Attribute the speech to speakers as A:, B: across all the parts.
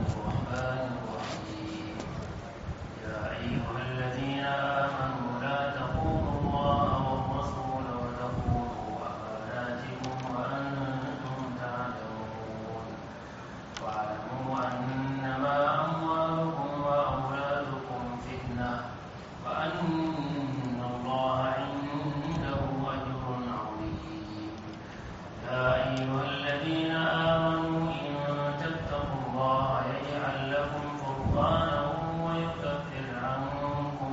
A: الرحمن الرحيم يا أيها الذين آمنوا لا تخونوا الله والرسول وتخونوا أماناتكم وأنتم تعلمون واعلموا أنما أموالكم وأولادكم فتنة وأن الله عنده أجر عظيم يا أيها الذين آمنوا إن تتقوا الله يجعل لكم فرقانا ويكفر عنكم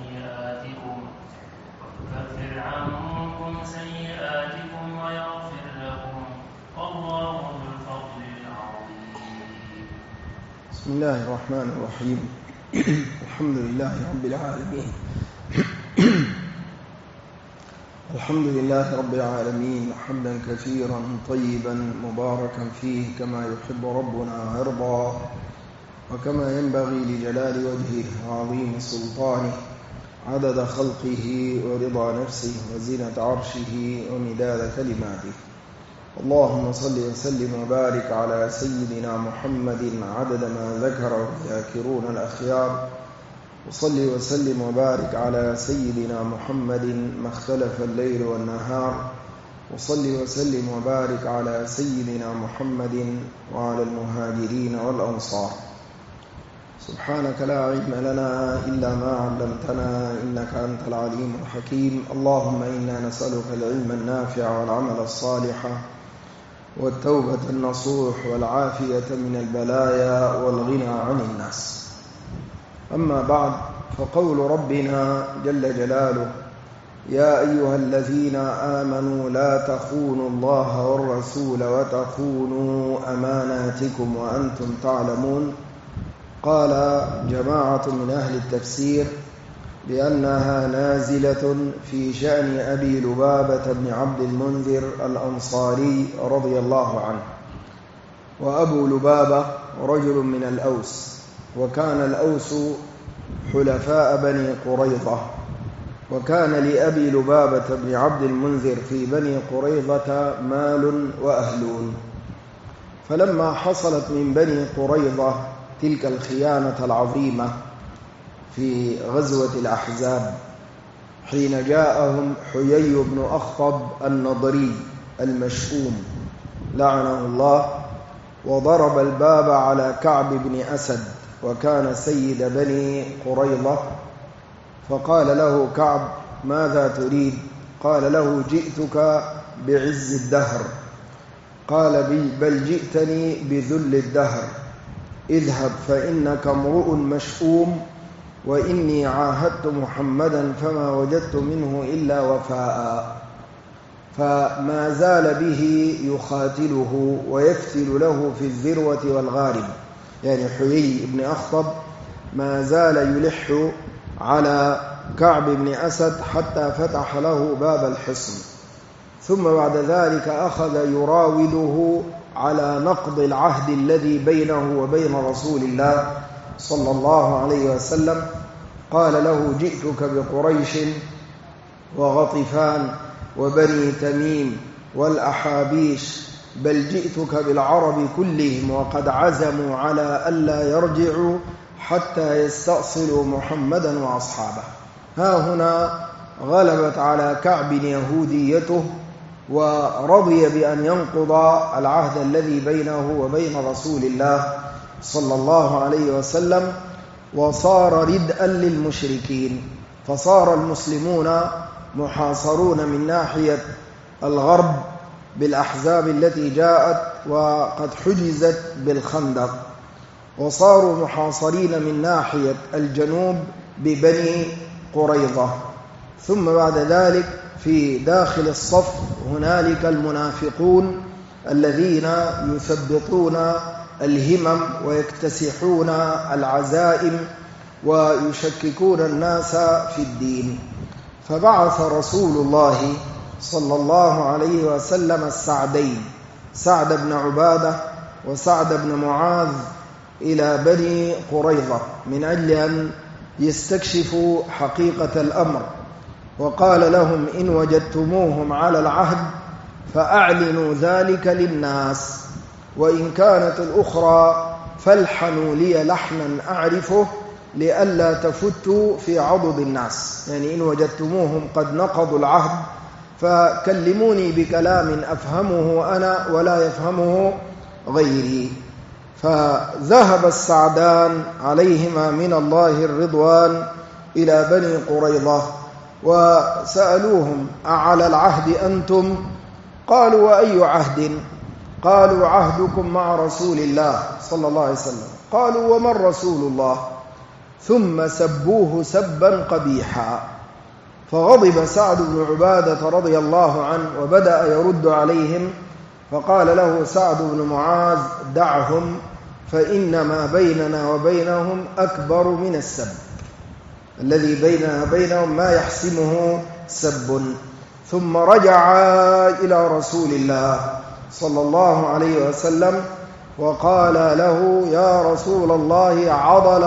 A: سيئاتكم ويغفر لكم والله ذو الفضل العظيم.
B: بسم الله الرحمن الرحيم. الحمد لله رب العالمين. الحمد لله رب العالمين حمدا كثيرا طيبا مباركا فيه كما يحب ربنا ويرضى وكما ينبغي لجلال وجهه وعظيم سلطانه عدد خلقه ورضا نفسه وزينة عرشه ومداد كلماته. اللهم صل وسلم وبارك على سيدنا محمد عدد ما ذكره الذاكرون الأخيار، وصل وسلم وبارك على سيدنا محمد ما اختلف الليل والنهار، وصل وسلم وبارك على سيدنا محمد وعلى المهاجرين والأنصار. سبحانك لا علم لنا إلا ما علمتنا إنك أنت العليم الحكيم. اللهم إنا نسألك العلم النافع والعمل الصالح والتوبة النصوح والعافية من البلايا والغنى عن الناس. أما بعد، فقول ربنا جل جلاله: يا أيها الذين آمنوا لا تخونوا الله والرسول وتخونوا أماناتكم وأنتم تعلمون. قال جماعة من أهل التفسير بأنها نازلة في شأن أبي لبابة بن عبد المنذر الأنصاري رضي الله عنه. وأبو لبابة رجل من الأوس، وكان الأوس حلفاء بني قريظة، وكان لأبي لبابة بن عبد المنذر في بني قريظة مال وأهلون. فلما حصلت من بني قريظة تلك الخيانة العظيمة في غزوة الأحزاب، حين جاءهم حيي بن أخطب النضري المشؤوم لعنه الله وضرب الباب على كعب بن أسد، وكان سيد بني قريظة، فقال له كعب: ماذا تريد؟ قال له: جئتك بعز الدهر. قال: بل جئتني بذل الدهر، اذهب فإنك امرؤ مشؤوم، وإني عاهدت محمدا فما وجدت منه إلا وفاء. فما زال به يخاتله ويفتل له في الذروة والغارب، يعني حيي بن أخطب ما زال يلح على كعب بن أسد حتى فتح له باب الحصن. ثم بعد ذلك أخذ يراوده على نقض العهد الذي بينه وبين رسول الله صلى الله عليه وسلم. قال له: جئتك بقريش وغطفان وبني تميم والأحابيش، بل جئتك بالعرب كلهم، وقد عزموا على ألا يرجعوا حتى يستأصلوا محمدا وأصحابه. ها هنا غلبت على كعب يهوديته، ورضي بأن ينقض العهد الذي بينه وبين رسول الله صلى الله عليه وسلم، وصار ردءا للمشركين. فصار المسلمون محاصرون من ناحية الغرب بالأحزاب التي جاءت وقد حجزت بالخندق، وصاروا محاصرين من ناحية الجنوب ببني قريظة. ثم بعد ذلك في داخل الصف هنالك المنافقون الذين يثبطون الهمم ويكتسحون العزائم ويشككون الناس في الدين. فبعث رسول الله صلى الله عليه وسلم السعدين، سعد بن عبادة وسعد بن معاذ، إلى بني قريظة من أجل أن يستكشفوا حقيقة الأمر. وقال لهم: إن وجدتموهم على العهد فأعلنوا ذلك للناس، وإن كانت الأخرى فالحنوا لي لحنا أعرفه لئلا تفتوا في عضد الناس، يعني إن وجدتموهم قد نقضوا العهد فكلموني بكلام أفهمه أنا ولا يفهمه غيري. فذهب السعدان عليهما من الله الرضوان إلى بني قريظة وسألوهم: أعلى العهد أنتم؟ قالوا: وأي عهد؟ قالوا: عهدكم مع رسول الله صلى الله عليه وسلم. قالوا: ومن رسول الله؟ ثم سبوه سبا قبيحا. فغضب سعد بن عبادة رضي الله عنه وبدأ يرد عليهم، فقال له سعد بن معاذ: دعهم، فإنما بيننا وبينهم أكبر من السب، الذي بيننا وبينهم ما يحسمه سب. ثم رجع إلى رسول الله صلى الله عليه وسلم وقال له: يا رسول الله، عضل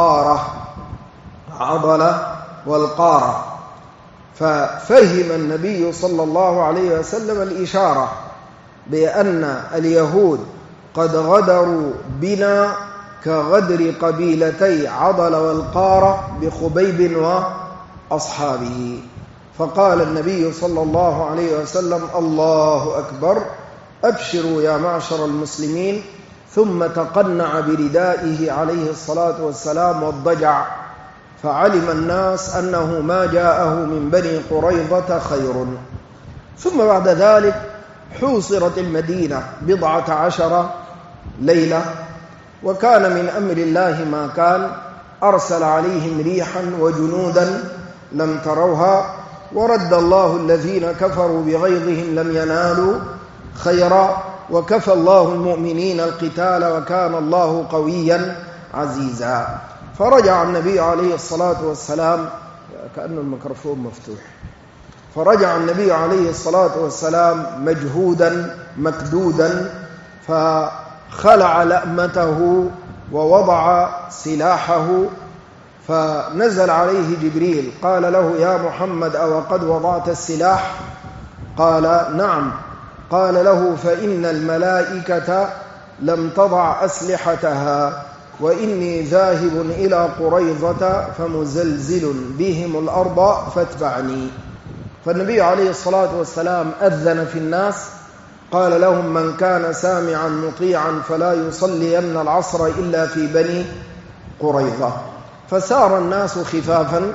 B: والقارة. ففهم النبي صلى الله عليه وسلم الإشارة بأن اليهود قد غدروا بنا كغدر قبيلتي عضل والقارة بخبيب وأصحابه. فقال النبي صلى الله عليه وسلم: الله أكبر، أبشروا يا معشر المسلمين. ثم تقنع بردائه عليه الصلاة والسلام واضطجع، فعلم الناس أنه ما جاءه من بني قريظة خير. ثم بعد ذلك حوصرت المدينة 14 ليلة، وكان من أمر الله ما كان، أرسل عليهم ريحا وجنودا لم تروها، ورد الله الذين كفروا بغيظهم لم ينالوا خيرا، وكفى الله المؤمنين القتال وكان الله قويا عزيزا. فرجع النبي عليه الصلاة والسلام، كأن الميكروفون مفتوح، فرجع النبي عليه الصلاة والسلام مجهودا مكدودا، فخلع لأمته ووضع سلاحه، فنزل عليه جبريل قال له: يا محمد، أو قد وضعت السلاح؟ قال: نعم. قال له: فإن الملائكة لم تضع أسلحتها، وإني ذاهب إلى قريظة فمزلزل بهم الأرض فاتبعني. فالنبي عليه الصلاة والسلام أذن في الناس، قال لهم: من كان سامعا مطيعا فلا يصلين العصر إلا في بني قريظة. فسار الناس خفافا،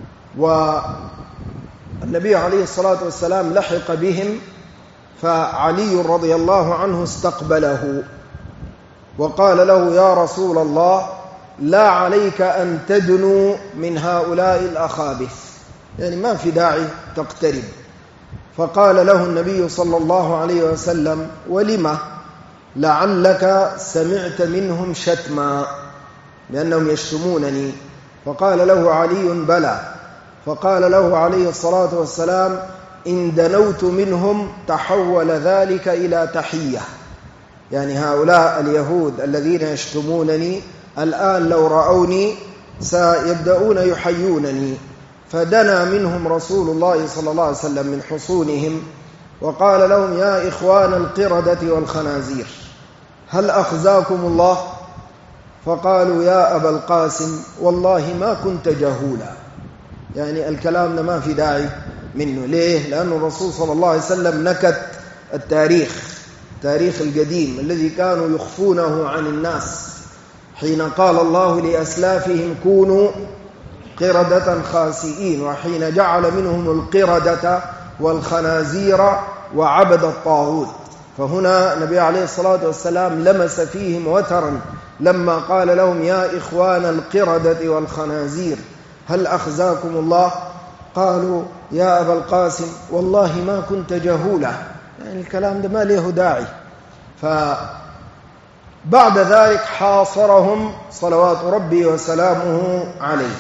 B: والنبي عليه الصلاة والسلام لحق بهم، فعلي رضي الله عنه استقبله وقال له: يا رسول الله، لا عليك أن تدنو من هؤلاء الأخابث، يعني ما في داعي تقترب. فقال له النبي صلى الله عليه وسلم: ولما؟ لعلك سمعت منهم شتما، لأنهم يشتمونني. فقال له علي: بلى. فقال له عليه الصلاة والسلام: إن دنوت منهم تحول ذلك إلى تحية، يعني هؤلاء اليهود الذين يشتمونني الآن لو رأوني سيبدأون يحيونني. فدنا منهم رسول الله صلى الله عليه وسلم من حصونهم وقال لهم: يا إخوان القردة والخنازير، هل أخزاكم الله؟ فقالوا: يا أبا القاسم، والله ما كنت جهولا. يعني الكلام ده ما في داعي منه. ليه؟ لأن الرسول صلى الله عليه وسلم نكت التاريخ القديم الذي كانوا يخفونه عن الناس، حين قال الله لأسلافهم: كونوا قردة خاسئين، وحين جعل منهم القردة والخنازير وعبد الطاغوت. فهنا النبي عليه الصلاة والسلام لمس فيهم وترا لما قال لهم: يا إخوان القردة والخنازير، هل أخزاكم الله؟ قالوا: يا أبا القاسم، والله ما كنت جهولا. يعني الكلام ده ما له داعي. فبعد ذلك حاصرهم صلوات ربي وسلامه عليه،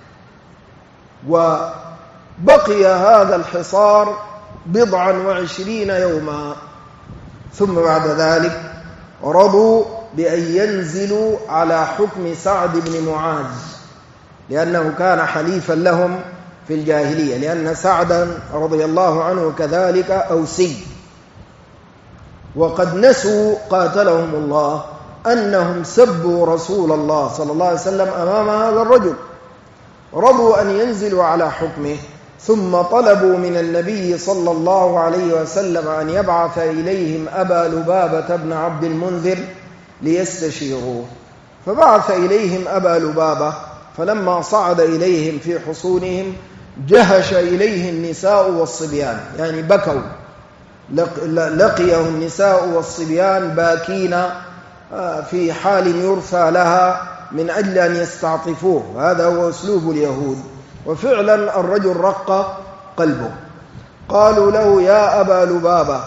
B: وبقي هذا الحصار 29 يوما. ثم بعد ذلك رضوا بأن ينزلوا على حكم سعد بن معاذ، لأنه كان حليفا لهم في الجاهلية، لأن سعدا رضي الله عنه كذلك أوسي. وقد نسوا قاتلهم الله أنهم سبوا رسول الله صلى الله عليه وسلم أمام هذا الرجل، رضوا أن ينزلوا على حكمه، ثم طلبوا من النبي صلى الله عليه وسلم أن يبعث إليهم أبا لبابة بن عبد المنذر ليستشيروه، فبعث إليهم أبا لبابة، فلما صعد إليهم في حصونهم جهش إليه النساء والصبيان، يعني بكوا، لقيه النساء والصبيان باكين في حال يرثى لها من أجل أن يستعطفوه، هذا هو أسلوب اليهود. وفعلا الرجل رق قلبه. قالوا له: يا أبا لبابة،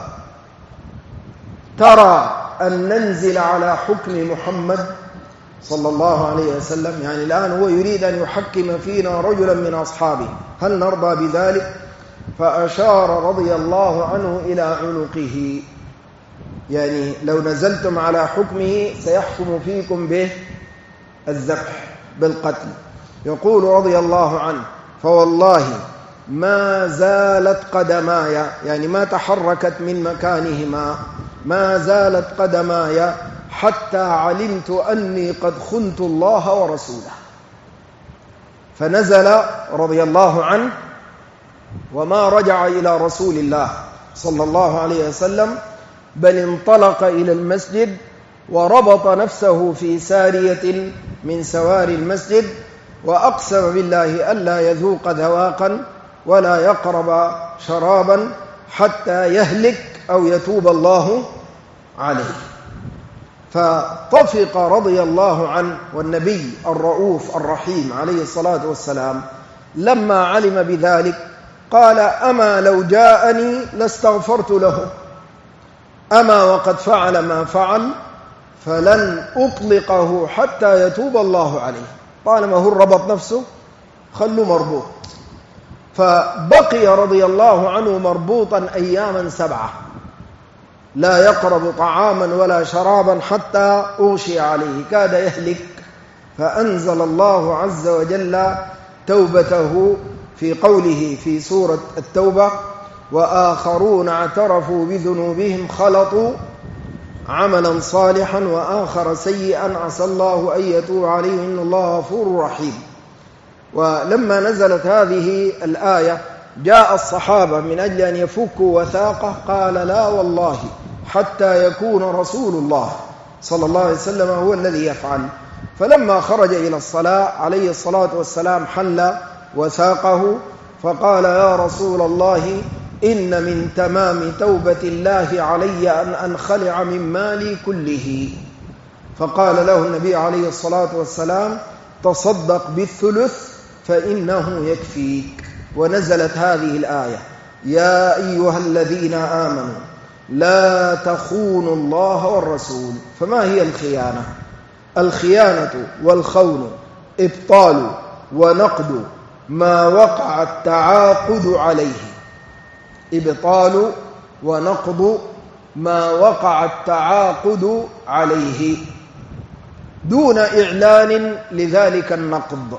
B: ترى أن ننزل على حكم محمد صلى الله عليه وسلم؟ يعني الآن هو يريد أن يحكم فينا رجلا من أصحابه، هل نرضى بذلك؟ فأشار رضي الله عنه إلى عنقه، يعني لو نزلتم على حكمه سيحكم فيكم به الذبح بالقتل. يقول رضي الله عنه: فوالله ما زالت قدماي، يعني ما تحركت من مكانهما، ما زالت قدماي حتى علمت أني قد خنت الله ورسوله. فنزل رضي الله عنه وما رجع إلى رسول الله صلى الله عليه وسلم، بل انطلق إلى المسجد وربط نفسه في سارية من سواري المسجد، وأقسم بالله ألا يذوق ذواقا ولا يقرب شرابا حتى يهلك أو يتوب الله عليه. فطفق رضي الله عنه، والنبي الرؤوف الرحيم عليه الصلاة والسلام لما علم بذلك قال: أما لو جاءني لاستغفرت له، أما وقد فعل ما فعل فلن أطلقه حتى يتوب الله عليه. طالما هو ربط نفسه خلوا مربوط. فبقي رضي الله عنه مربوطا أياما 7، لا يقرب طعاما ولا شرابا حتى أغشي عليه، كاد يهلك. فأنزل الله عز وجل توبته في قوله في سورة التوبة: وآخرون اعترفوا بذنوبهم خلطوا عملا صالحا وآخر سيئا عسى الله أن يتوب عليه إن الله غفور رحيم. ولما نزلت هذه الآية جاء الصحابة من أجل أن يفكوا وثاقه، قال: لا والله حتى يكون رسول الله صلى الله عليه وسلم هو الذي يفعل. فلما خرج إلى الصلاة عليه الصلاة والسلام حل وثاقه، فقال: يا رسول الله، إن من تمام توبة الله علي أن أنخلع من مالي كله. فقال له النبي عليه الصلاة والسلام: تصدق بالثلث فإنه يكفيك. ونزلت هذه الآية: يا أيها الذين آمنوا لا تخونوا الله والرسول. فما هي الخيانة؟ الخيانة والخون إبطال ونقض ما وقع التعاقد عليه، إبطال ونقض ما وقع التعاقد عليه دون إعلان لذلك النقض.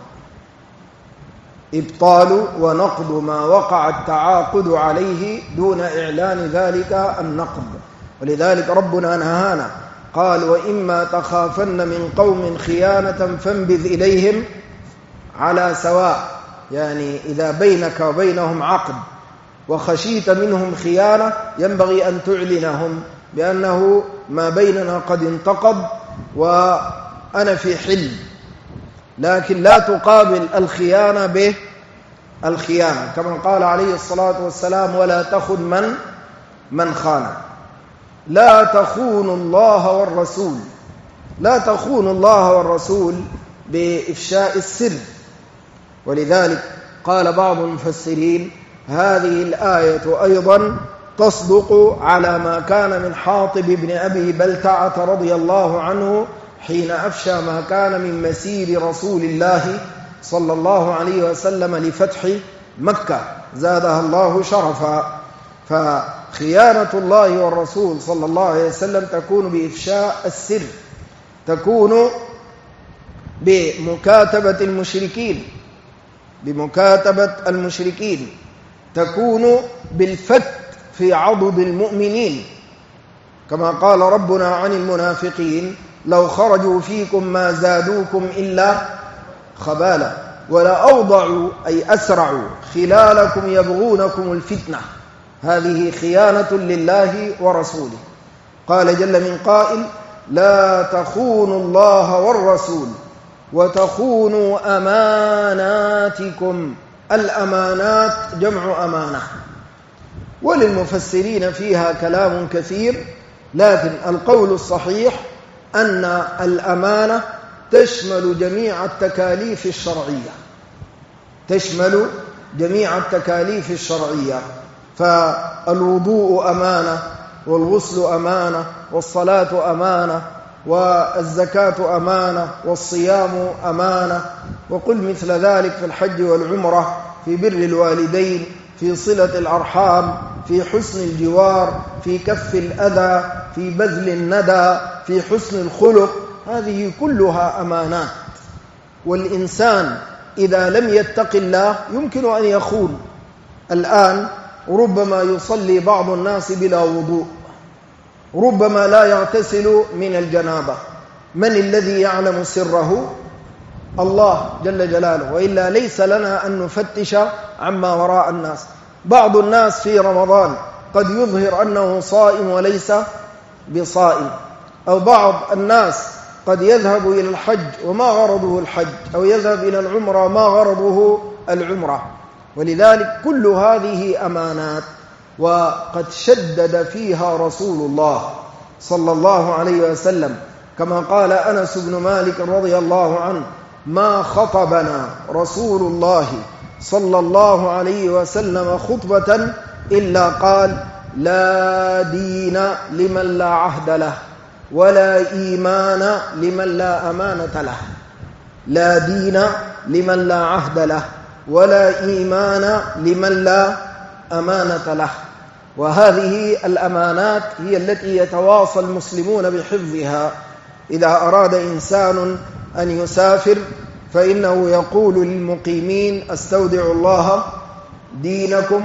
B: إبطال ونقض ما وقع التعاقد عليه دون إعلان ذلك النقض. ولذلك ربنا نهانا، قال: وإما تخافن من قوم خيانة فانبذ إليهم على سواء، يعني إذا بينك وبينهم عقد وخشيت منهم خيانة ينبغي أن تعلنهم بأنه ما بيننا قد انتقض وأنا في حل، لكن لا تقابل الخيانة بالخيانة، كما قال عليه الصلاة والسلام: ولا تخن من خان. لا تخونوا الله والرسول، لا تخونوا الله والرسول بإفشاء السر. ولذلك قال بعض المفسرين: هذه الآية أيضا تصدق على ما كان من حاطب بن أبي بلتعة رضي الله عنه حين أفشى ما كان من مسير رسول الله صلى الله عليه وسلم لفتح مكة زادها الله شرفا. فخيانة الله والرسول صلى الله عليه وسلم تكون بإفشاء السر، تكون بمكاتبة المشركين، تكون بالفت في عضد المؤمنين، كما قال ربنا عن المنافقين: لو خرجوا فيكم ما زادوكم إلا خبالا ولأوضعوا أي أسرعوا خلالكم يبغونكم الفتنة. هذه خيانة لله ورسوله. قال جل من قائل: لا تخونوا الله والرسول وتخونوا أماناتكم. الأمانات جمع أمانة، وللمفسرين فيها كلام كثير، لكن القول الصحيح أن الأمانة تشمل جميع التكاليف الشرعية، تشمل جميع التكاليف الشرعية. فالوضوء أمانة، والغسل أمانة، والصلاة أمانة، والزكاة أمانة، والصيام أمانة، وقل مثل ذلك في الحج والعمرة، في بر الوالدين، في صلة الأرحام، في حسن الجوار، في كف الأذى، في بذل الندى، في حسن الخلق. هذه كلها أمانات. والإنسان إذا لم يتق الله يمكن أن يخون. الآن ربما يصلي بعض الناس بلا وضوء، ربما لا يغتسل من الجنابة. من الذي يعلم سره؟ الله جل جلاله، وإلا ليس لنا أن نفتش عما وراء الناس. بعض الناس في رمضان قد يظهر أنه صائم وليس بصائم، أو بعض الناس قد يذهب إلى الحج وما غرضه الحج، أو يذهب إلى العمرة ما غرضه العمرة. ولذلك كل هذه أمانات، وقد شدد فيها رسول الله صلى الله عليه وسلم، كما قال أنس بن مالك رضي الله عنه: ما خطبنا رسول الله صلى الله عليه وسلم خطبة إلا قال: لا دين لمن لا عهد له، ولا إيمان لمن لا أمانة له. لا دين لمن لا عهد له، ولا إيمان لمن لا أمانة له. وهذه الأمانات هي التي يتواصى المسلمون بحفظها. إذا أراد إنسان أن يسافر فإنه يقول للمقيمين: استودع الله دينكم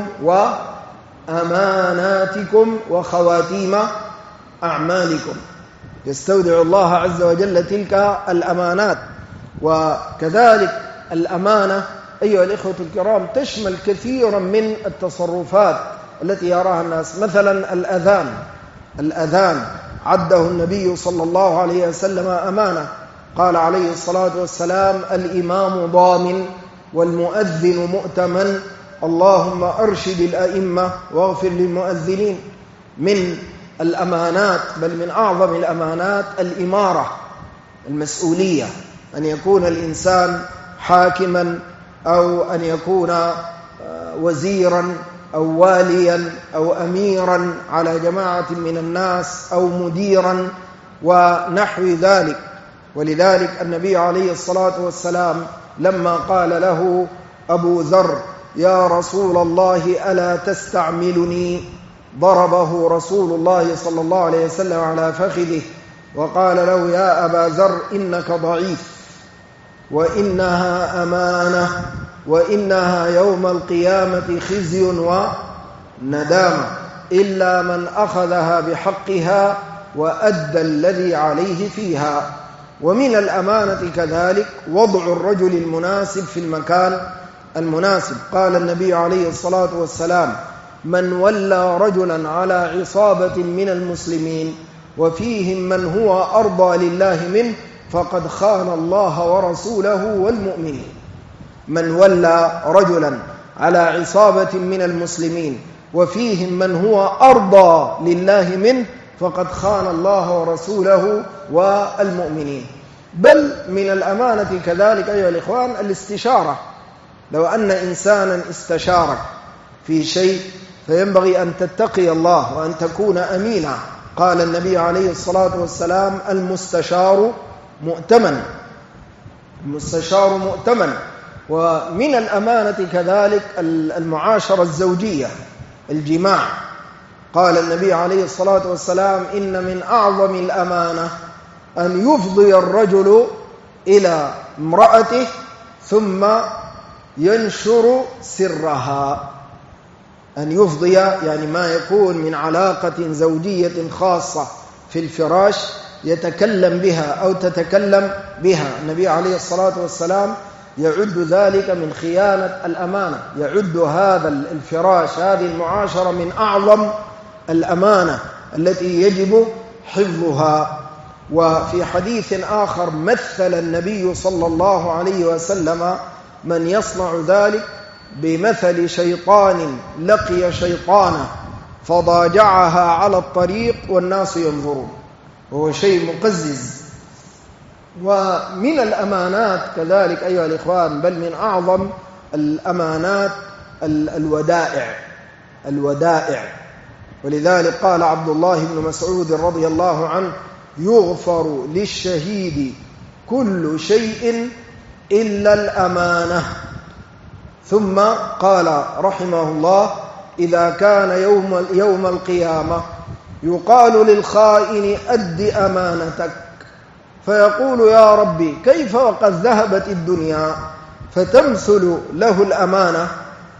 B: وأماناتكم وخواتيم أعمالكم. يستودع الله عز وجل تلك الأمانات. وكذلك الأمانة أيها الإخوة الكرام تشمل كثيرا من التصرفات التي يراها الناس. مثلا الأذان عده النبي صلى الله عليه وسلم أمانة. قال عليه الصلاة والسلام: الإمام ضامن والمؤذن مؤتمن، اللهم أرشد الأئمة واغفر للمؤذنين. من الأمانات، بل من أعظم الأمانات، الإمارة، المسؤولية، أن يكون الإنسان حاكما، أو أن يكون وزيرا أو واليا أو أميرا على جماعة من الناس، أو مديرا ونحو ذلك. ولذلك النبي عليه الصلاة والسلام لما قال له أبو ذر: يا رسول الله ألا تستعملني، ضربه رسول الله صلى الله عليه وسلم على فخذه وقال له: يا أبا ذر إنك ضعيف، وإنها أمانة، وإنها يوم القيامة خزي وندامة، إلا من أخذها بحقها وأدى الذي عليه فيها. ومن الأمانة كذلك وضع الرجل المناسب في المكان المناسب. قال النبي عليه الصلاة والسلام: من ولى رجلا على عصابة من المسلمين وفيهم من هو أرضى لله منه فقد خان الله ورسوله والمؤمنين. من ولى رجلا على عصابة من المسلمين وفيهم من هو أرضى لله منه فقد خان الله ورسوله والمؤمنين. بل من الأمانة كذلك أيها الإخوان الاستشارة. لو أن إنسانا استشارك في شيء فينبغي أن تتقي الله وأن تكون أمينا. قال النبي عليه الصلاة والسلام: المستشار مؤتمن، المستشار مؤتمن. ومن الأمانة كذلك المعاشرة الزوجية، الجماع. قال النبي عليه الصلاة والسلام: إن من أعظم الأمانة أن يفضي الرجل إلى امرأته ثم ينشر سرها. أن يفضي يعني ما يكون من علاقة زوجية خاصة في الفراش يتكلم بها أو تتكلم بها. النبي عليه الصلاة والسلام يعد ذلك من خيانة الأمانة، يعد هذا الفراش، هذه المعاشرة من أعظم الأمانة التي يجب حفظها. وفي حديث آخر مثل النبي صلى الله عليه وسلم من يصنع ذلك بمثل شيطان لقي شيطانه فضاجعها على الطريق والناس ينظرون، وهو شيء مقزز. ومن الأمانات كذلك أيها الإخوان، بل من أعظم الأمانات الودائع. ولذلك قال عبد الله بن مسعود رضي الله عنه: يغفر للشهيد كل شيء إلا الأمانة. ثم قال رحمه الله: إذا كان يوم القيامة يقال للخائن أد أمانتك، فيقول: يا ربي كيف وقد ذهبت الدنيا؟ فتمثل له الأمانة.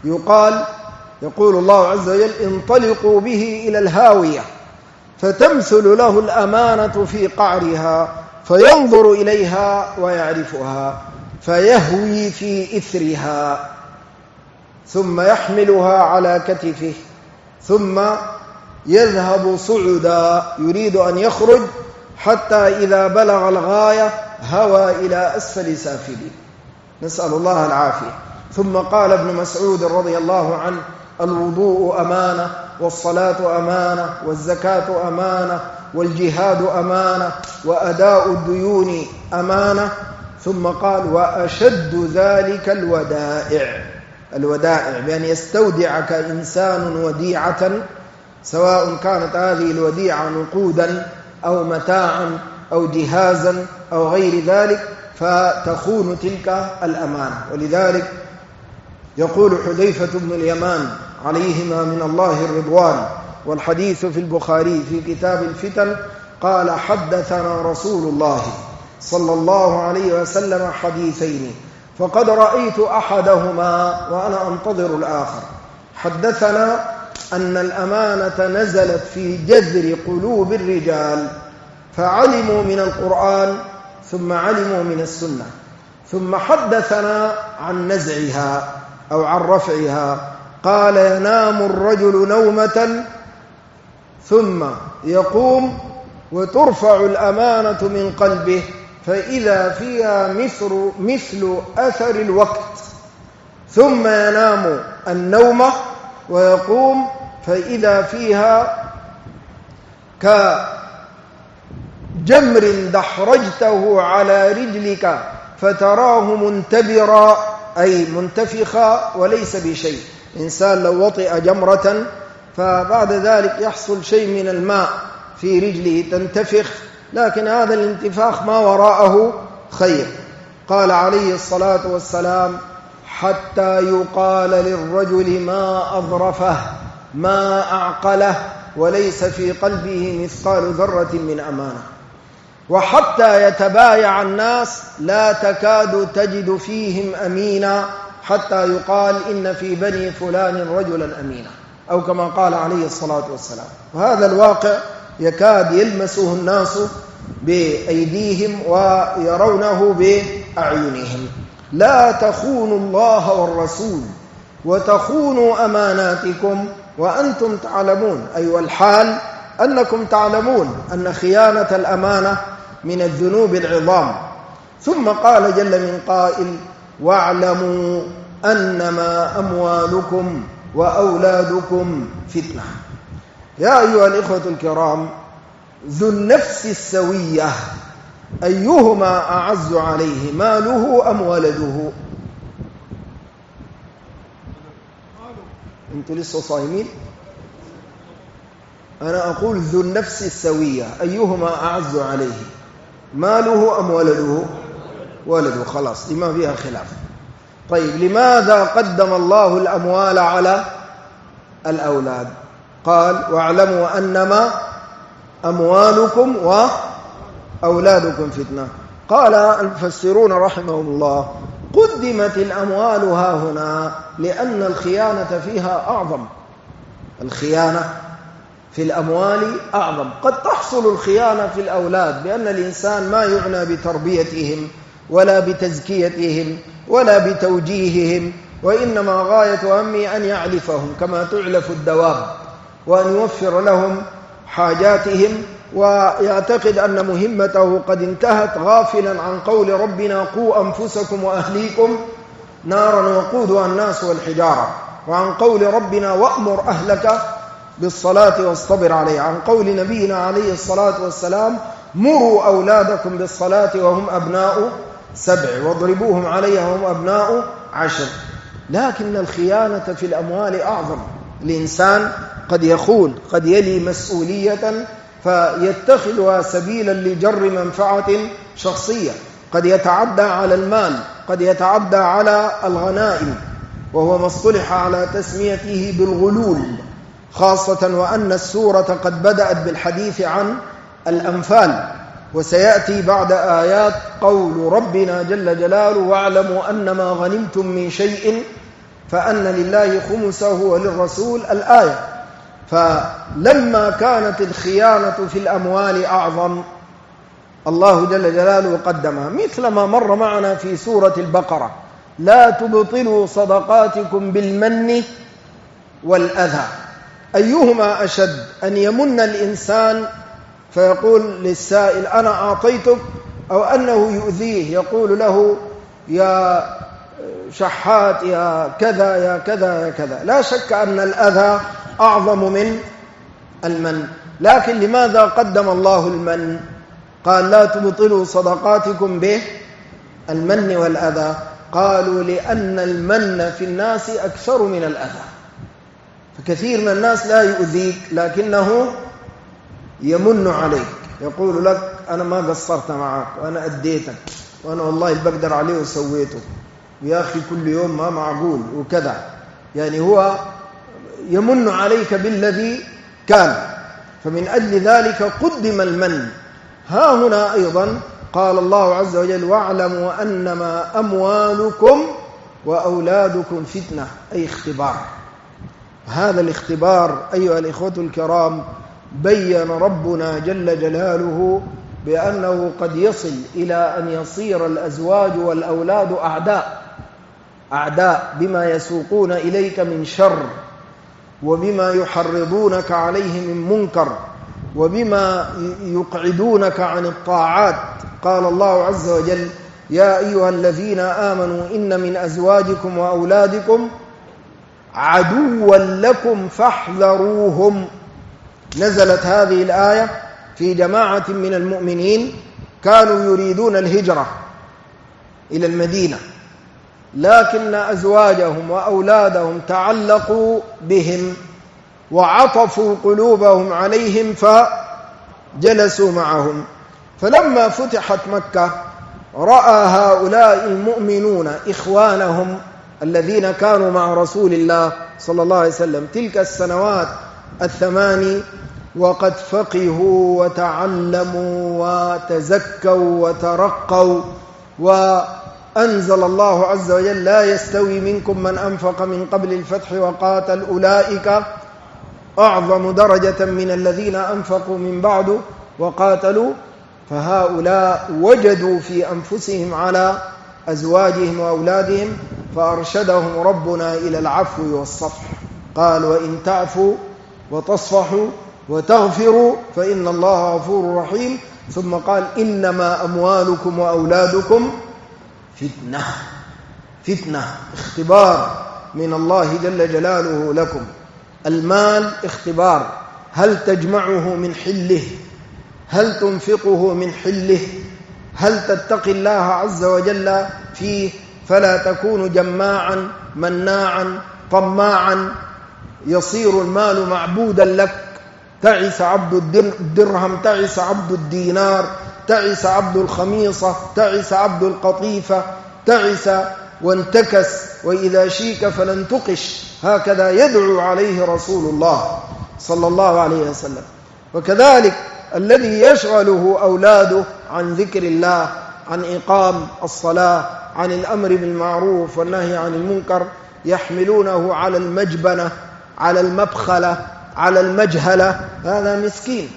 B: يقول الله عز وجل: انطلقوا به إلى الهاوية، فتمثل له الأمانة في قعرها، فينظر إليها ويعرفها، فيهوي في إثرها، ثم يحملها على كتفه، ثم يذهب صعدا يريد أن يخرج، حتى إذا بلغ الغاية هوى إلى أسفل سافله، نسأل الله العافية. ثم قال ابن مسعود رضي الله عنه: الوضوء أمانة، والصلاة أمانة، والزكاة أمانة، والجهاد أمانة، وأداء الديون أمانة. ثم قال: وأشد ذلك الودائع بأن يستودعك إنسان وديعة، سواء كانت هذه الوديعة نقودا أو متاعا أو جهازا أو غير ذلك، فتخون تلك الأمانة. ولذلك يقول حذيفة بن اليمان عليهما من الله الرضوان، والحديث في البخاري في كتاب الفتن، قال: حدثنا رسول الله صلى الله عليه وسلم حديثين فقد رأيت أحدهما وأنا أنتظر الآخر. حدثنا أن الأمانة نزلت في جذر قلوب الرجال، فعلموا من القرآن ثم علموا من السنة، ثم حدثنا عن نزعها أو عن رفعها. قال: ينام الرجل نومة ثم يقوم وترفع الأمانة من قلبه، فإذا فيها مثل أثر الوقت، ثم ينام النومة ويقوم فإذا فيها كجمر دحرجته على رجلك فتراه منتبرا، أي منتفخا وليس بشيء. إنسان لو وطئ جمرة فبعد ذلك يحصل شيء من الماء في رجله تنتفخ، لكن هذا الانتفاخ ما وراءه خير. قال عليه الصلاة والسلام: حتى يقال للرجل ما أظرفه ما أعقله وليس في قلبه مثقال ذرة من أمانة. وحتى يتبايع الناس لا تكاد تجد فيهم أمينا، حتى يقال إن في بني فلان رجلا أمينا، أو كما قال عليه الصلاة والسلام. وهذا الواقع يكاد يلمسه الناس بأيديهم ويرونه بأعينهم. لا تخونوا الله والرسول وتخونوا أماناتكم وأنتم تعلمون، أي والحال أنكم تعلمون أن خيانة الأمانة من الذنوب العظام. ثم قال جل من قائل: واعلموا أنما أموالكم وأولادكم فتنة. يا أيها الإخوة الكرام، ذو النفس السوية أيهما أعز عليه، ماله أم ولده؟ أنتوا لسه صايمين؟ أنا أقول ذو النفس السوية أيهما أعز عليه، ماله أم ولده؟ ولده، خلاص لما فيها خلاف. طيب، لماذا قدم الله الأموال على الأولاد؟ قال: واعلموا أنما أموالكم وأولادكم فتنة. قال المفسرون رحمهم الله: قدمت الأموال هاهنا لأن الخيانة فيها أعظم. الخيانة في الأموال أعظم. قد تحصل الخيانة في الأولاد بأن الإنسان ما يعنى بتربيتهم ولا بتزكيتهم ولا بتوجيههم، وإنما غاية همه أن يعلفهم كما تعلف الدواب، وأن يوفر لهم حاجاتهم، ويعتقد أن مهمته قد انتهت، غافلا عن قول ربنا: قوا أنفسكم وأهليكم نارا وقودها الناس والحجارة، وعن قول ربنا: وأمر أهلك بالصلاة واصطبر عليها، عن قول نبينا عليه الصلاة والسلام: مروا أولادكم بالصلاة وهم أبناء 7 واضربوهم عليها وهم أبناء 10. لكن الخيانة في الأموال أعظم. الإنسان قد يخون، قد يلي مسؤولية فيتخذها سبيلا لجر منفعة شخصية، قد يتعدى على المال، قد يتعدى على الغنائم، وهو ما اصطلح على تسميته بالغلول، خاصة وأن السورة قد بدأت بالحديث عن الأنفال، وسيأتي بعد آيات قول ربنا جل جلاله: واعلموا أنما غنمتم من شيء فأن لله خمسه وللرسول الآية. فلما كانت الخيانة في الأموال أعظم، الله جل جلاله قدمها، مثل ما مر معنا في سورة البقرة: لا تبطلوا صدقاتكم بالمن والأذى. أيهما أشد؟ أن يمن الإنسان فيقول للسائل: أنا أعطيتك، أو أنه يؤذيه يقول له: يا شحات، يا كذا يا كذا يا كذا. لا شك أن الأذى أعظم من المن، لكن لماذا قدم الله المن؟ قال: لا تبطلوا صدقاتكم بالمن والأذى. قالوا: لأن المن في الناس أكثر من الأذى، فكثير من الناس لا يؤذيك لكنه يمن عليك، يقول لك: أنا ما قصرت معك وأنا أديتك وأنا والله بقدر عليه وسويته، يا أخي كل يوم ما معقول وكذا، يعني هو يمن عليك بالذي كان. فمن أجل ذلك قدم المن. ها هنا أيضا قال الله عز وجل: واعلموا أنما أموالكم وأولادكم فتنة، أي اختبار. هذا الاختبار أيها الإخوة الكرام بين ربنا جل جلاله بأنه قد يصل إلى أن يصير الأزواج والأولاد أعداء بما يسوقون إليك من شر، وبما يحرضونك عليه من منكر، وبما يقعدونك عن الطاعات. قال الله عز وجل: يا أيها الذين آمنوا إن من أزواجكم وأولادكم عدوا لكم فاحذروهم. نزلت هذه الآية في جماعة من المؤمنين كانوا يريدون الهجرة إلى المدينة، لكن أزواجهم وأولادهم تعلقوا بهم وعطفوا قلوبهم عليهم فجلسوا معهم. فلما فتحت مكة رأى هؤلاء المؤمنون إخوانهم الذين كانوا مع رسول الله صلى الله عليه وسلم تلك السنوات 8، وقد فقهوا وتعلموا وتزكوا وترقوا، وأنزل الله عز وجل: لا يستوي منكم من أنفق من قبل الفتح وقاتل أولئك أعظم درجة من الذين أنفقوا من بعد وقاتلوا. فهؤلاء وجدوا في أنفسهم على أزواجهم وأولادهم، فأرشدهم ربنا إلى العفو والصفح. قال: وإن تعفوا وتصفحوا وتغفروا فإن الله غفور رحيم. ثم قال: إنما أموالكم وأولادكم فتنة، اختبار من الله جل جلاله لكم. المال اختبار، هل تجمعه من حله؟ هل تنفقه من حله؟ هل تتقي الله عز وجل فيه فلا تكون جماعا مناعا طماعا يصير المال معبودا لك؟ تعس عبد الدرهم، تعس عبد الدينار، تعس عبد الخميصة، تعس عبد القطيفة، تعس وانتكس، وإذا شيك فلن تقش. هكذا يدعو عليه رسول الله صلى الله عليه وسلم. وكذلك الذي يشغله أولاده عن ذكر الله، عن إقام الصلاة، عن الأمر بالمعروف والنهي عن المنكر، يحملونه على المجبنة، على المبخلة، على المجهلة هذا مسكين.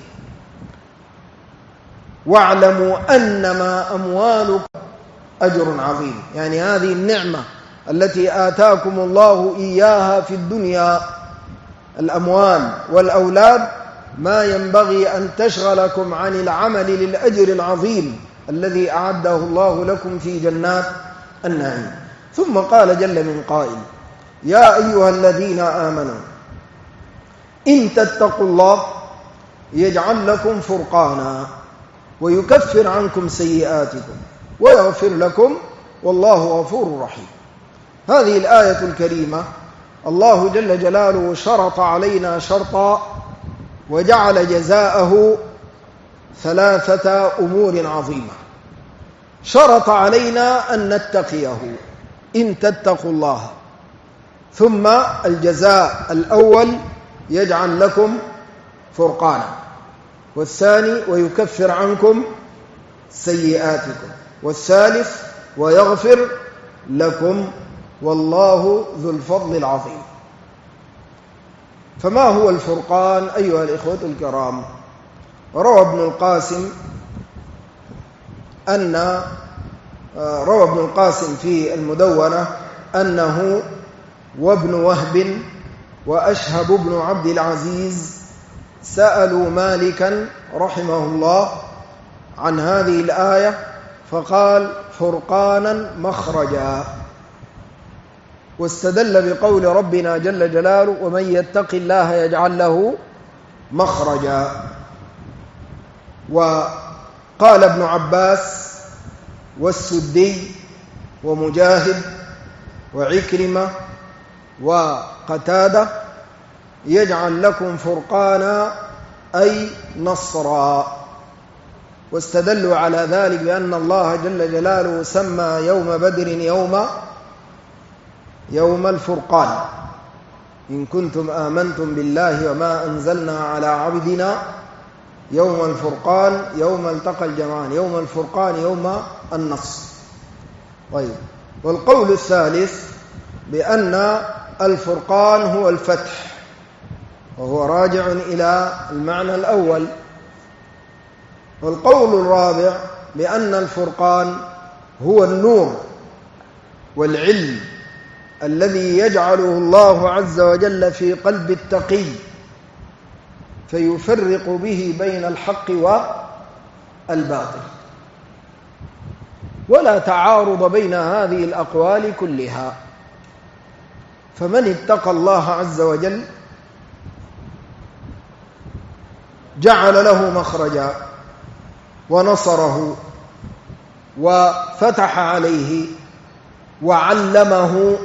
B: واعلموا أنما أموالكم أجر عظيم، يعني هذه النعمة التي آتاكم الله إياها في الدنيا، الأموال والأولاد، ما ينبغي أن تشغلكم عن العمل للأجر العظيم الذي أعده الله لكم في جنات النعيم. ثم قال جل من قائل: يا أيها الذين آمنوا إن تتقوا الله يجعل لكم فرقانا ويكفر عنكم سيئاتكم ويغفر لكم والله غفور رحيم. هذه الآية الكريمة الله جل جلاله شرط علينا شرطا وجعل جزاءه 3 أمور عظيمة. شرط علينا أن نتقيه إن تتقوا الله، ثم الجزاء الأول يجعل لكم فرقانا، والثاني ويكفر عنكم سيئاتكم، والثالث ويغفر لكم والله ذو الفضل العظيم. فما هو الفرقان أيها الإخوة الكرام؟ روى ابن القاسم في المدونة أنه وابن وهب وأشهب بن عبد العزيز سألوا مالكا رحمه الله عن هذه الآية فقال: فرقانا مخرجا، واستدل بقول ربنا جل جلاله: ومن يتق الله يجعل له مخرجا. وقال ابن عباس والسدي ومجاهد وعكرمة وقتادة: يجعل لكم فرقانا أي نصرا. واستدلوا على ذلك بأن الله جل جلاله سمى يوم بدر يوم الفرقان: إن كنتم آمنتم بالله وما أنزلنا على عبدنا يوم الفرقان يوم التقى الجمعان، يوم الفرقان يوم النصر. طيب، والقول الثالث بأن الفرقان هو الفتح، وهو راجع إلى المعنى الأول. والقول الرابع بأن الفرقان هو النور والعلم الذي يجعله الله عز وجل في قلب التقي فيفرق به بين الحق والباطل، ولا تعارض بين هذه الأقوال كلها. فمن اتقى الله عز وجل جعل له مخرجا ونصره وفتح عليه وعلمه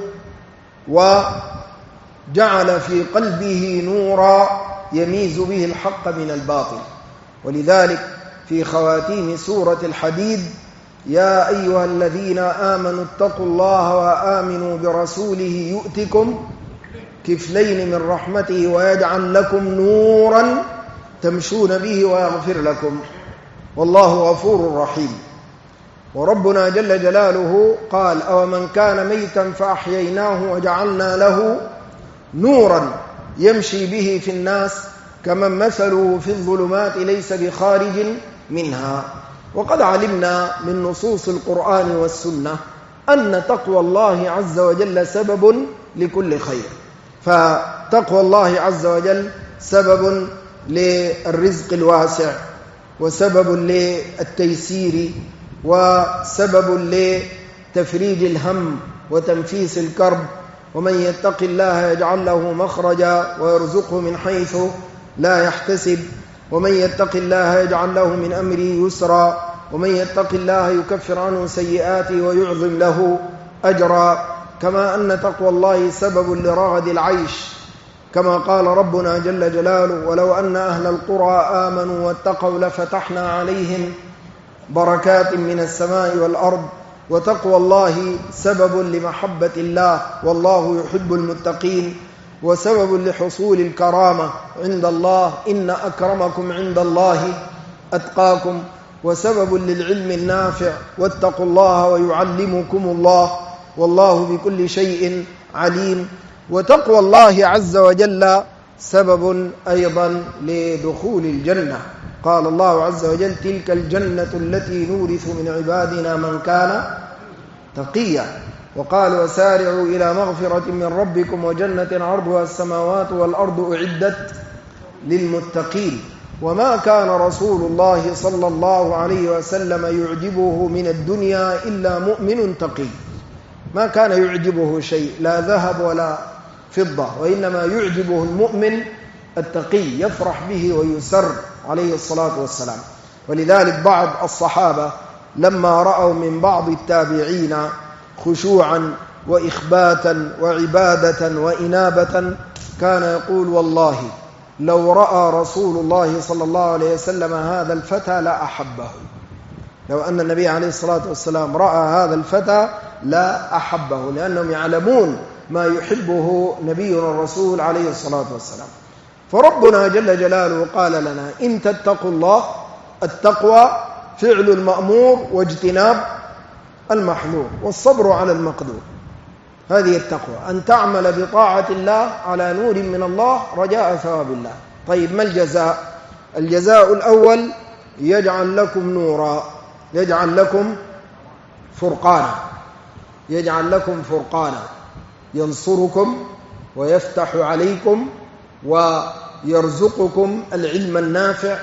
B: وجعل في قلبه نورا يميز به الحق من الباطل. ولذلك في خواتيم سورة الحديد: يا أيها الذين آمنوا اتقوا الله وآمنوا برسوله يؤتكم كفلين من رحمته ويجعل لكم نورا تمشون به ويغفر لكم والله غفور رحيم. وربنا جل جلاله قال: أومن كان ميتا فأحييناه وجعلنا له نورا يمشي به في الناس كمن مثله في الظلمات ليس بخارج منها. وقد علمنا من نصوص القرآن والسنة أن تقوى الله عز وجل سبب لكل خير، فتقوى الله عز وجل سبب للرزق الواسع، وسبب للتيسير، وسبب لتفريج الهم وتنفيس الكرب. ومن يتق الله يجعل له مخرجا ويرزقه من حيث لا يحتسب، ومن يتق الله يجعل له من أمره يسرا، ومن يتق الله يكفر عنه سيئاته ويعظم له أجرا. كما أن تقوى الله سبب لرغد العيش، كما قال ربنا جل جلاله: ولو أن أهل القرى آمنوا واتقوا لفتحنا عليهم بركات من السماء والأرض. وتقوى الله سبب لمحبة الله والله يحب المتقين، وسبب لحصول الكرامة عند الله: إن أكرمكم عند الله أتقاكم. وسبب للعلم النافع: واتقوا الله ويعلمكم الله والله بكل شيء عليم. وتقوى الله عز وجل سبب أيضا لدخول الجنة. قال الله عز وجل: تلك الجنة التي نورث من عبادنا من كان تقيا. وقال: وسارعوا إلى مغفرة من ربكم وجنة عرضها السماوات والأرض أعدت للمتقين. وما كان رسول الله صلى الله عليه وسلم يعجبه من الدنيا إلا مؤمن تقي. ما كان يعجبه شيء، لا ذهب ولا فضة، وإنما يعجبه المؤمن التقي، يفرح به ويسر عليه الصلاة والسلام. ولذلك بعض الصحابة لما رأوا من بعض التابعين خشوعا وإخباتا وعبادة وإنابة كان يقول: والله لو رأى رسول الله صلى الله عليه وسلم هذا الفتى لا أحبه. لو أن النبي عليه الصلاة والسلام رأى هذا الفتى لا أحبه، لأنهم يعلمون ما يحبه نبينا الرسول عليه الصلاة والسلام. فربنا جل جلاله قال لنا: إن تتقوا الله، التقوى فعل المأمور واجتناب المحظور والصبر على المقدور. هذه التقوى، أن تعمل بطاعة الله على نور من الله رجاء ثواب الله. طيب، ما الجزاء؟ الجزاء الأول: يجعل لكم نورا، يجعل لكم فرقانا، يجعل لكم فرقانا ينصركم ويفتح عليكم ويرزقكم العلم النافع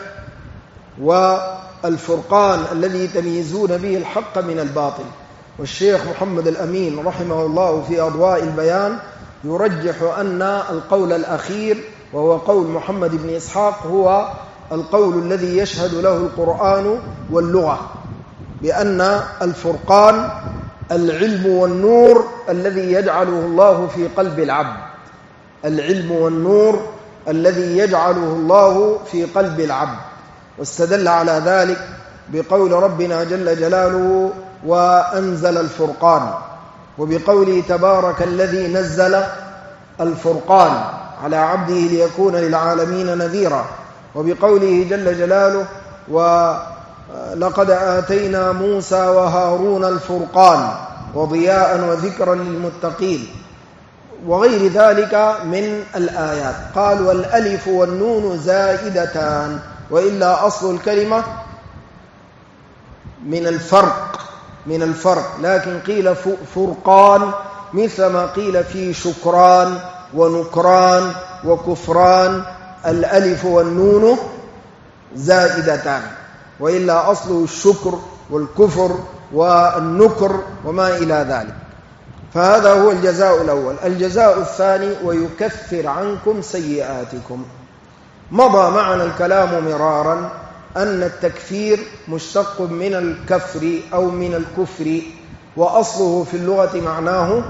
B: والفرقان الذي تميزون به الحق من الباطل. والشيخ محمد الأمين رحمه الله في أضواء البيان يرجح أن القول الأخير، وهو قول محمد بن إسحاق، هو القول الذي يشهد له القرآن واللغة، بأن الفرقان العلم والنور الذي يجعله الله في قلب العبد، العلم والنور الذي يجعله الله في قلب العبد. واستدل على ذلك بقول ربنا جل جلاله: وأنزل الفرقان، وبقوله تبارك الذي نزل الفرقان على عبده ليكون للعالمين نذيرا، وبقوله جل جلاله: ولقد آتينا موسى وهارون الفرقان وضياء وذكرا للمتقين، وغير ذلك من الآيات. قال: والألف والنون زائدتان، وإلا أصل الكلمة من الفرق، لكن قيل فرقان مثل ما قيل في شكران ونكران وكفران، الألف والنون زائدتان، وإلا أصله الشكر والكفر والنكر وما إلى ذلك. فهذا هو الجزاء الأول. الجزاء الثاني: ويكفر عنكم سيئاتكم. مضى معنا الكلام مرارا أن التكفير مشتق من الكفر أو من الكفر، وأصله في اللغة معناه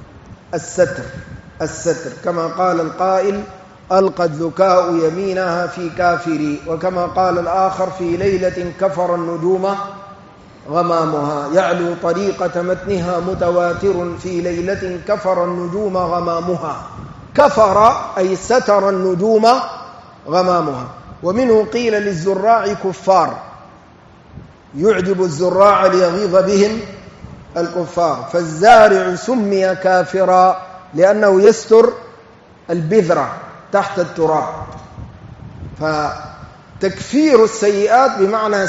B: الستر، كما قال القائل: ألقت ذكاء يمينها في كافري، وكما قال الآخر: في ليلة كفر النجوم غمامها، يعلو طريقة متنها متواتر، في ليلة كفر النجوم غمامها. كفر أي ستر النجوم غمامها. ومنه قيل للزراع كفار، يعجب الزراع ليغيظ بهم الكفار، فالزارع سمي كافرا لأنه يستر البذرة تحت التراب. فتكفير السيئات بمعنى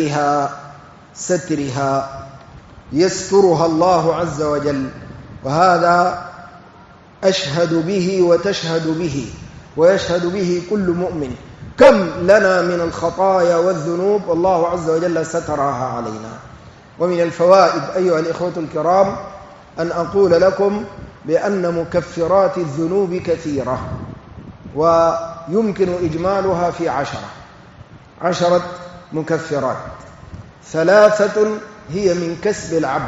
B: سترها يسترها الله عز وجل، وهذا أشهد به وتشهد به ويشهد به كل مؤمن. كم لنا من الخطايا والذنوب والله عز وجل سترها علينا. ومن الفوائد أيها الإخوة الكرام أن أقول لكم بأن مكفرات الذنوب كثيرة، ويمكن إجمالها في 10 مكفرات. 3 هي من كسب العبد،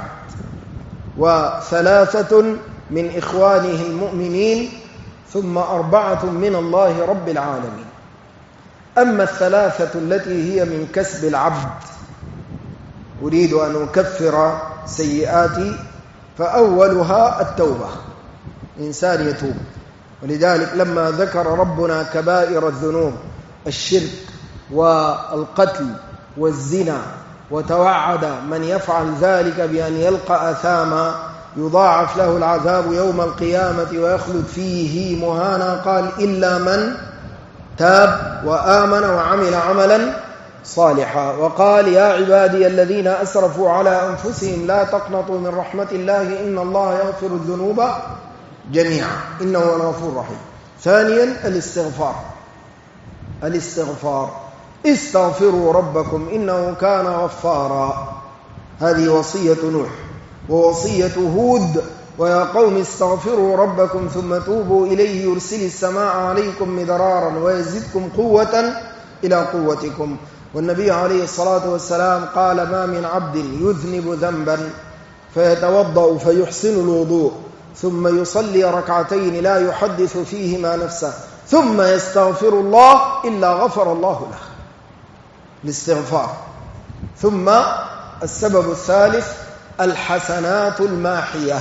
B: و3 من إخوانه المؤمنين، ثم 4 من الله رب العالمين. أما 3 التي هي من كسب العبد، أريد أن أكفر سيئاتي، فأولها التوبة، إنسان يتوب. ولذلك لما ذكر ربنا كبائر الذنوب الشرك والقتل والزنا، وتوعد من يفعل ذلك بأن يلقى أثاما، يضاعف له العذاب يوم القيامة ويخلد فيه مهانا، قال إلا من تاب وآمن وعمل عملا صالحا. وقال يا عبادي الذين أسرفوا على أنفسهم لا تقنطوا من رحمة الله إن الله يغفر الذنوب جميعا إنه هو الغفور الرحيم. ثانيا الاستغفار، استغفروا ربكم إنه كان غفارا. هذه وصية نوح ووصية هود، ويا قوم استغفروا ربكم ثم توبوا إليه يرسل السماء عليكم مدرارا ويزدكم قوة إلى قوتكم. والنبي عليه الصلاة والسلام قال ما من عبد يذنب ذنبا فيتوضأ فيحسن الوضوء ثم يصلي ركعتين لا يحدث فيهما نفسه ثم يستغفر الله إلا غفر الله له. الاستغفار. ثم السبب الثالث الحسنات الماحية.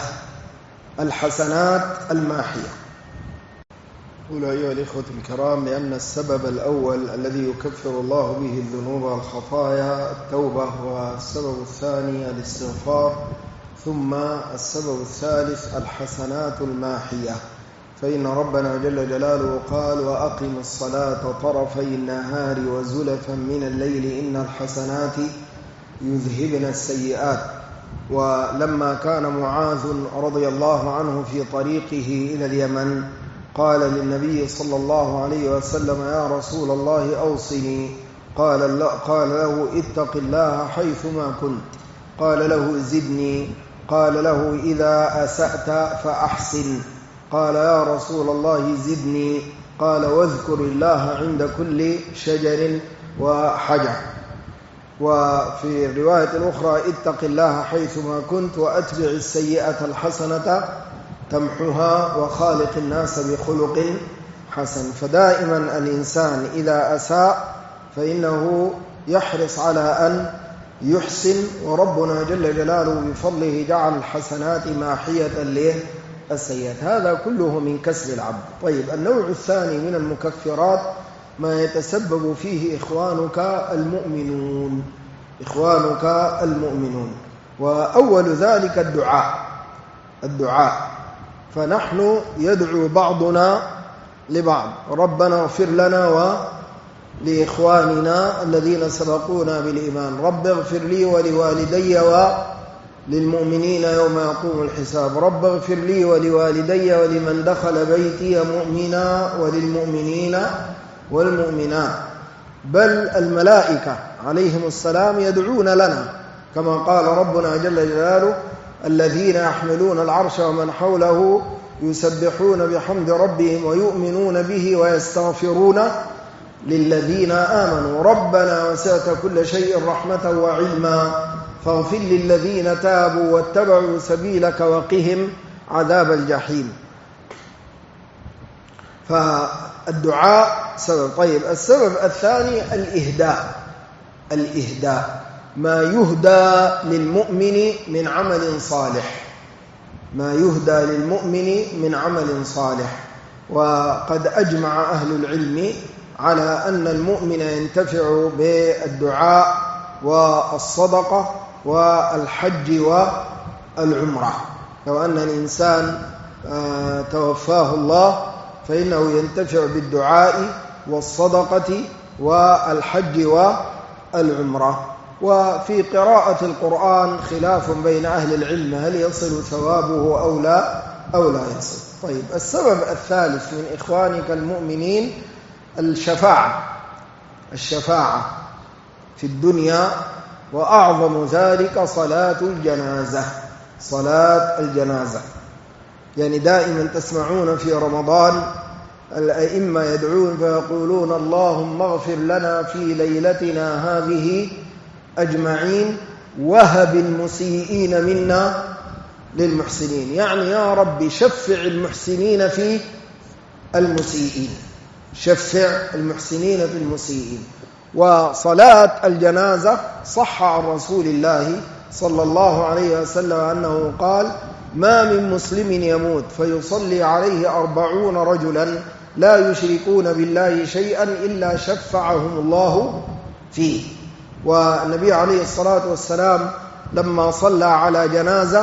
B: قولوا أيها الإخوة الكرام، لأن السبب الأول الذي يكفر الله به الذنوب والخطايا التوبة، والسبب الثاني الاستغفار، ثم السبب الثالث الحسنات الماحية. فإن ربنا جل جلاله قال وأقم الصلاة طرفي النهار وزلفا من الليل إن الحسنات يذهبن السيئات. ولما كان معاذ رضي الله عنه في طريقه إلى اليمن قال للنبي صلى الله عليه وسلم يا رسول الله أوصني، قال له اتق الله حيثما كنت، قال له زدني، قال له إذا أسأت فأحسن، قال يا رسول الله زدني، قال واذكر الله عند كل شجر وحجر. وفي الرواية الأخرى اتق الله حيثما كنت وأتبع السيئة الحسنة تمحها وخالق الناس بخلق حسن. فدائما الإنسان إذا أساء فإنه يحرص على أن يحسن، وربنا جل جلاله بفضله جعل الحسنات ماحية للسيئات. هذا كله من كسب العبد. طيب، النوع الثاني من المكفرات ما يتسبب فيه إخوانك المؤمنون. وأول ذلك الدعاء. فنحن يدعو بعضنا لبعض ربنا اغفر لنا ولإخواننا الذين سبقونا بالإيمان، رب اغفر لي ولوالدي وللمؤمنين يوم يقوم الحساب، رب اغفر لي ولوالدي ولمن دخل بيتي مؤمنا وللمؤمنين والمؤمنات. بل الملائكة عليهم السلام يدعون لنا كما قال ربنا جل جلاله الذين يحملون العرش ومن حوله يسبحون بحمد ربهم ويؤمنون به ويستغفرون للذين آمنوا ربنا وسعت كل شيء رحمة وعلما فاغفر للذين تابوا واتبعوا سبيلك وقهم عذاب الجحيم. فالدعاء سبب. طيب، السبب الثاني الإهداء، ما يهدى للمؤمن من عمل صالح. وقد أجمع أهل العلم على أن المؤمن ينتفع بالدعاء والصدقة والحج والعمرة. لو أن الإنسان توفاه الله فإنه ينتفع بالدعاء والصدقة والحج والعمرة. وفي قراءة القرآن خلاف بين أهل العلم هل يصل ثوابه أو لا يصل. طيب، السبب الثالث من إخوانك المؤمنين الشفاعة في الدنيا، وأعظم ذلك صلاة الجنازة. يعني دائما تسمعون في رمضان الأئمة يدعون فيقولون اللهم اغفر لنا في ليلتنا هذه أجمعين وهب المسيئين منا للمحسنين. يعني يا رب شفع المحسنين في المسيئين. وصلاة الجنازة صح عن رسول الله صلى الله عليه وسلم أنه قال ما من مسلم يموت فيصلي عليه 40 رجلا لا يشركون بالله شيئا إلا شفعهم الله فيه. والنبي عليه الصلاة والسلام لما صلى على جنازة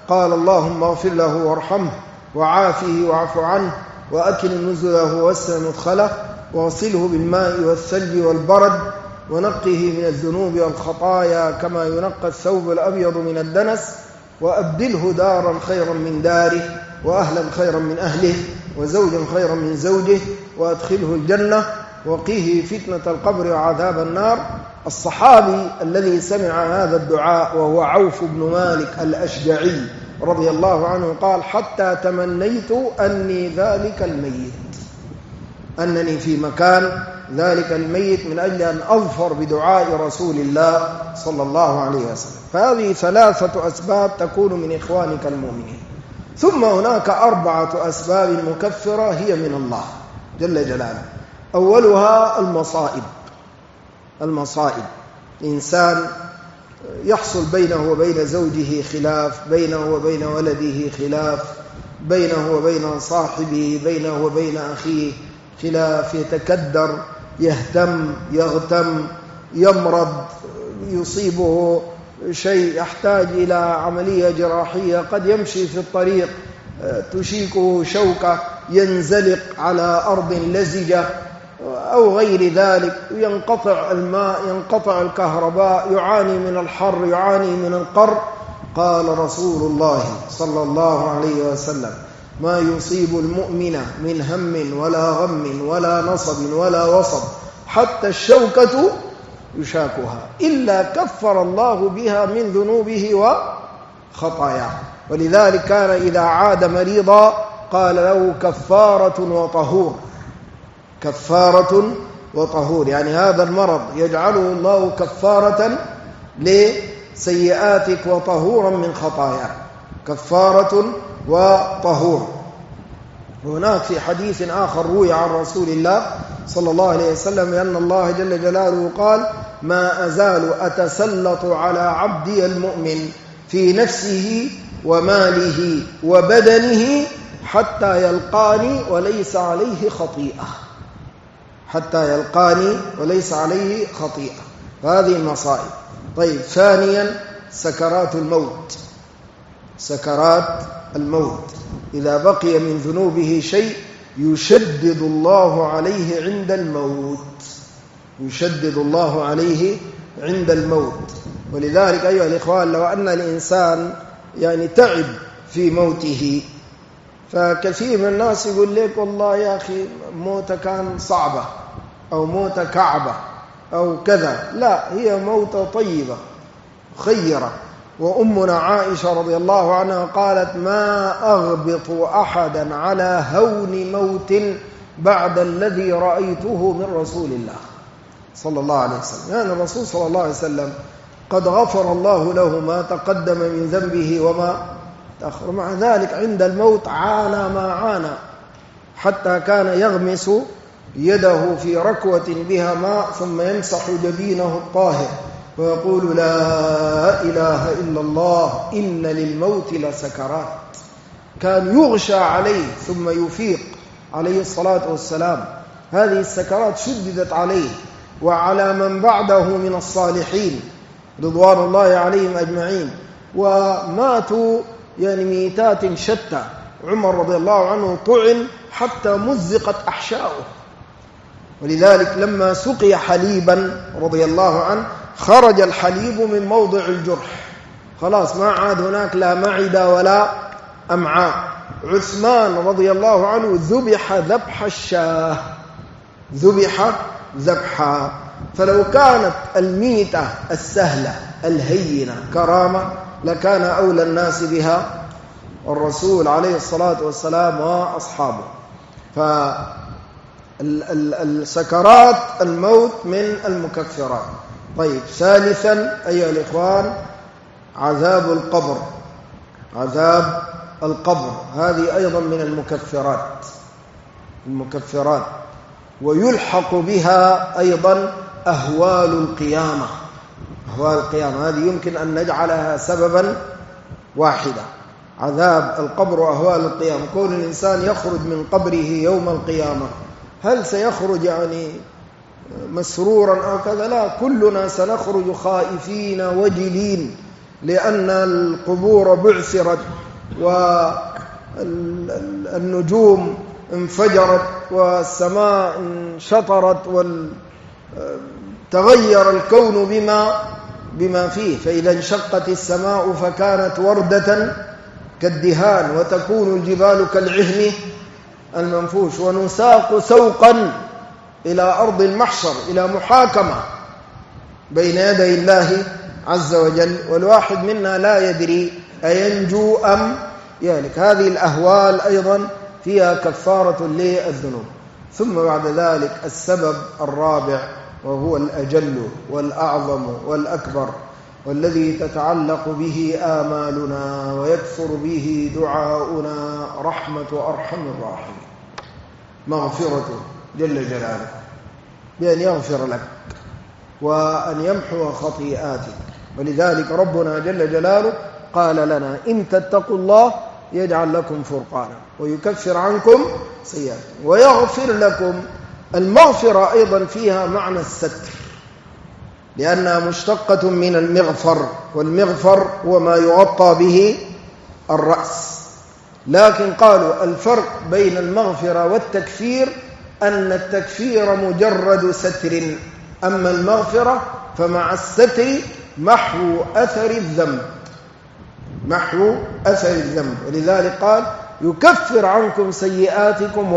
B: قال اللهم اغفر له وارحمه وعافه واعف عنه وأكرم نزله ووسع مدخله واغسله بالماء والثلج والبرد ونقه من الذنوب والخطايا كما ينقى الثوب الأبيض من الدنس وأبدله دارا خيرا من داره وأهلا خيرا من أهله وزوجا خيرا من زوجه وأدخله الجنة وقيه فتنة القبر وعذاب النار. الصحابي الذي سمع هذا الدعاء وهو عوف بن مالك الأشجعي رضي الله عنه قال حتى تمنيت أني ذلك الميت، أنني في مكان ذلك الميت من أجل أن أظفر بدعاء رسول الله صلى الله عليه وسلم. فهذه 3 أسباب تكون من إخوانك المؤمنين. ثم هناك 4 أسباب مكفرة هي من الله جل جلاله. أولها المصائب. إنسان يحصل بينه وبين زوجه خلاف، بينه وبين ولده خلاف، بينه وبين صاحبه، بينه وبين أخيه خلاف، يتكدر، يهتم، يغتم، يمرض، يصيبه شيء يحتاج إلى عملية جراحية، قد يمشي في الطريق تشيكه شوكة، ينزلق على أرض لزجة أو غير ذلك، ينقطع الماء، ينقطع الكهرباء، يعاني من الحر، يعاني من القر. قال رسول الله صلى الله عليه وسلم ما يصيب المؤمن من هم ولا غم ولا نصب ولا وصب حتى الشوكة يشاكها إلا كفر الله بها من ذنوبه وخطاياه. ولذلك كان إذا عاد مريضا قال له كفارة وطهور، يعني هذا المرض يجعله الله كفارة لسيئاتك وطهورا من خطاياك، كفارة وطهور. هناك في حديث آخر روي عن رسول الله صلى الله عليه وسلم أن الله جل جلاله قال ما أزال أتسلط على عبدي المؤمن في نفسه وماله وبدنه حتى يلقاني وليس عليه خطيئة. هذه المصائب. طيب، ثانيا سكرات الموت. إذا بقي من ذنوبه شيء يشدد الله عليه عند الموت. ولذلك أيها الإخوان لو أن الإنسان يعني تعب في موته، فكثير من الناس يقول لك والله يا أخي موتة كان صعبة أو موتة كعبة أو كذا. لا، هي موتة طيبة خيرة. وأمنا عائشة رضي الله عنها قالت ما أغبط أحدا على هون موت بعد الذي رأيته من رسول الله صلى الله عليه وسلم. يعني الرسول صلى الله عليه وسلم قد غفر الله له ما تقدم من ذنبه وما تأخر، مع ذلك عند الموت عانى ما عانى، حتى كان يغمس يده في ركوة بها ماء ثم يمسح جبينه الطاهر ويقول لا إله إلا الله إن للموت لسكرات. كان يغشى عليه ثم يفيق عليه الصلاة والسلام. هذه السكرات شددت عليه وعلى من بعده من الصالحين رضوان الله عليهم أجمعين، وماتوا يعني ميتات شتى. عمر رضي الله عنه طعن حتى مزقت أحشاؤه، ولذلك لما سقي حليبا رضي الله عنه خرج الحليب من موضع الجرح، خلاص ما عاد هناك لا معدة ولا أمعاء. عثمان رضي الله عنه ذبح ذبح الشاه، ذبحا. فلو كانت الميتة السهلة الهينة كرامة لكان أولى الناس بها الرسول عليه الصلاة والسلام وأصحابه. فالسكرات الموت من المكفرات. طيب، ثالثا أيها الإخوان عذاب القبر. هذه أيضا من المكفرات. ويلحق بها أيضا أهوال القيامة. هذه يمكن أن نجعلها سببا واحدا. عذاب القبر وأهوال القيامة. كون الإنسان يخرج من قبره يوم القيامة، هل سيخرج يعني مسرورا أو كذا؟ لا، كلنا سنخرج خائفين وجلين، لأن القبور بعثرت والنجوم انفجرت والسماء انشطرت وتغير الكون بما فيه. فإذا انشقت السماء فكانت وردة كالدهان وتكون الجبال كالعهن المنفوش، ونساق سوقا إلى أرض المحشر، إلى محاكمة بين يدي الله عز وجل، والواحد منا لا يدري أينجو أم يهلك. هذه الأهوال أيضا فيها كفارة للذنوب. ثم بعد ذلك السبب الرابع، وهو الأجل والأعظم والأكبر، والذي تتعلق به آمالنا ويكثر به دعاؤنا، رحمة أرحم الراحمين، مغفرته جل جلاله، بأن يغفر لك وأن يمحو خطيئاتك. ولذلك ربنا جل جلاله قال لنا: إن تتقوا الله يجعل لكم فرقانا ويكفر عنكم سيئاتكم ويغفر لكم. المغفرة أيضا فيها معنى الستر، لأنها مشتقة من المغفر، والمغفر هو ما يغطى به الرأس. لكن قالوا الفرق بين المغفرة والتكفير أن التكفير مجرد ستر، أما المغفرة فمع الستر محو أثر الذنب، محو أثر الذنب. ولذلك قال: يكفر عنكم سيئاتكم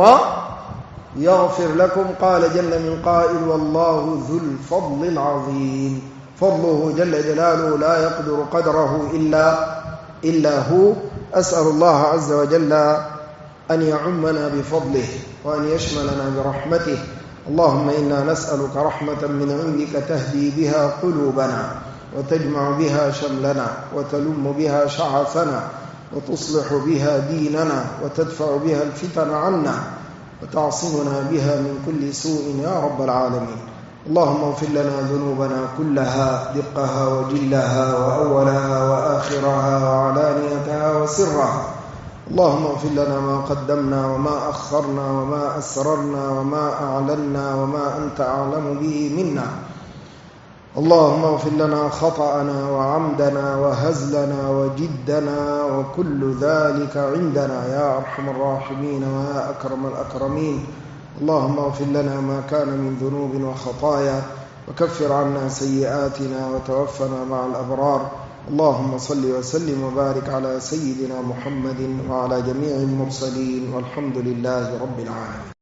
B: ويغفر لكم. قال جل من قائل: والله ذو الفضل العظيم. فضله جل جلاله لا يقدر قدره إلا هو. أسأل الله عز وجل أن يعمنا بفضله وأن يشملنا برحمته. اللهم إنا نسألك رحمة من عندك تهدي بها قلوبنا وتجمع بها شملنا وتلم بها شعثنا وتصلح بها ديننا وتدفع بها الفتن عنا وتعصمنا بها من كل سوء يا رب العالمين. اللهم اغفر لنا ذنوبنا كلها، دقها وجلها وأولها وآخرها وعلانيتها وسرها. اللهم اغفر لنا ما قدمنا وما أخرنا وما أسررنا وما أعلنا وما أنت أعلم به منا. اللهم اغفر لنا خطأنا وعمدنا وهزلنا وجدنا وكل ذلك عندنا يا أرحم الراحمين ويا أكرم الأكرمين. اللهم اغفر لنا ما كان من ذنوب وخطايا وكفر عنا سيئاتنا وتوفنا مع الأبرار. اللهم صل وسلم وبارك على سيدنا محمد وعلى جميع المرسلين، والحمد لله رب العالمين.